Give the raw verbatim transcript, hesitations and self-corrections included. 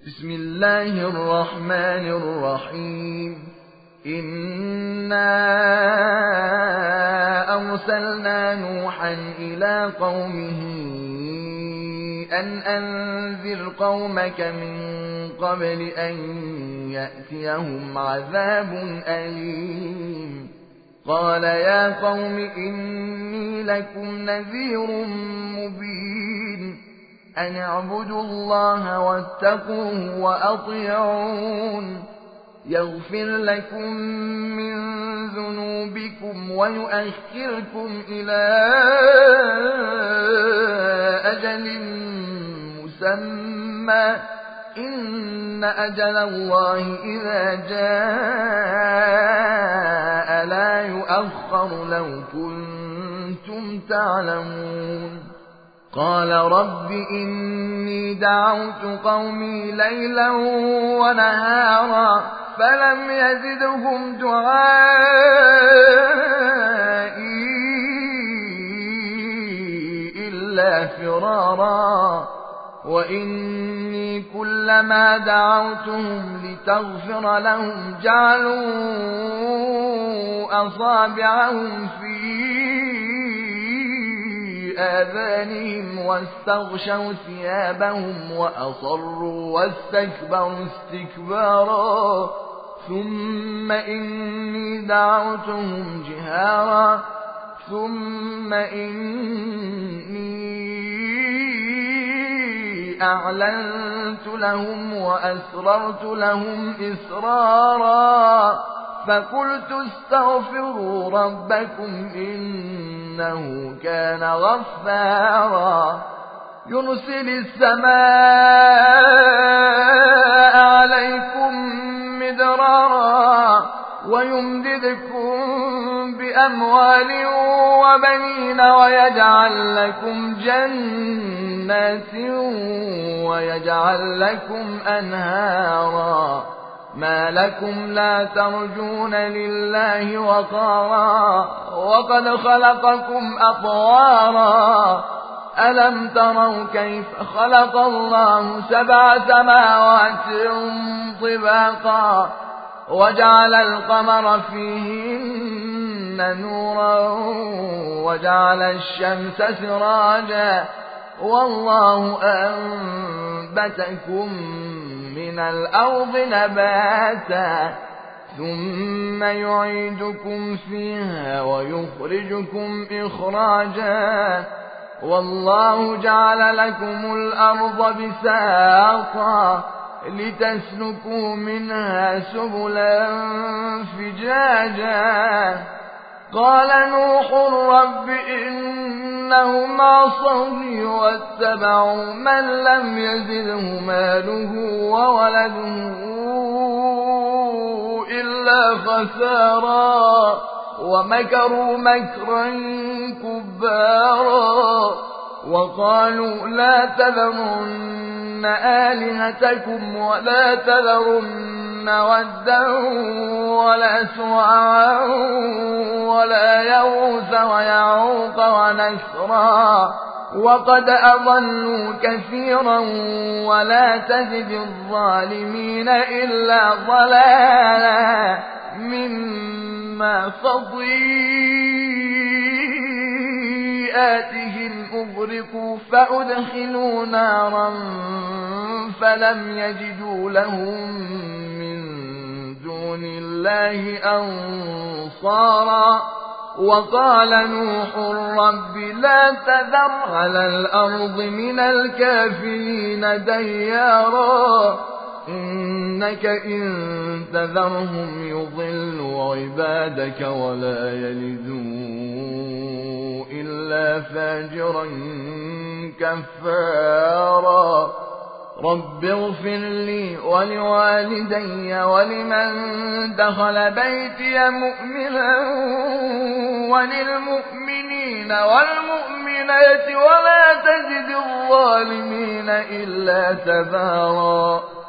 بسم الله الرحمن الرحيم إنا أرسلنا نوحا إلى قومه أن أنذر قومك من قبل أن يأتيهم عذاب أليم قال يا قوم إني لكم نذير مبين أن اعبدوا الله واتقوه وأطيعون يغفر لكم من ذنوبكم ويؤخركم إلى أجل مسمى إن أجل الله إذا جاء لا يؤخر لو كنتم تعلمون قال رب إني دعوت قومي ليلا ونهارا فلم يزدهم دعائي إلا فرارا وإني كلما دعوتهم لتغفر لهم جعلوا أصابعهم في آذانهم واستغشوا ثيابهم وأصروا واستكبروا استكبارا ثم إني دعوتهم جهارا ثم إني أعلنت لهم وأسررت لهم إسرارا فقلت استغفروا ربكم إنه كان غفارا يرسل السماء عليكم مدرارا ويمددكم بأموال وبنين ويجعل لكم جنات ويجعل لكم أنهارا ما لكم لا ترجون لله وقارا وقد خلقكم أطوارا ألم تروا كيف خلق الله سبع سماوات طباقا وجعل القمر فيهن نورا وجعل الشمس سراجا والله أنبتكم من الأرض نباتا ثم يعيدكم فيها ويخرجكم إخراجا والله جعل لكم الأرض بساطا لتسلكوا منها سبلا فجاجا قال نوح رب إنهم عصوني واتبعوا من لم يزده ماله وولده إلا خسارا ومكروا مكرا كبارا وقالوا لا تذرن آلهتكم ولا تذرن ودا ولا سواعا ولا يغوث ويعوق ونسرا وقد أضلوا كثيرا ولا تزد الظالمين إلا ضلالا مما خطيئاتهم أغرقوا فأدخلوا نارا فلم يجدوا لهم من دون الله أنصارا وقال نوح رب لا تذر على الأرض من الكافرين ديارا إنك إن تذرهم يضلوا عبادك ولا يلدوا إلا فاجرا كفارا رب اغفر لي ولوالدي ولمن دخل بيتي مؤمنا وللمؤمنين والمؤمنات ولا تزد الظالمين إلا تبارا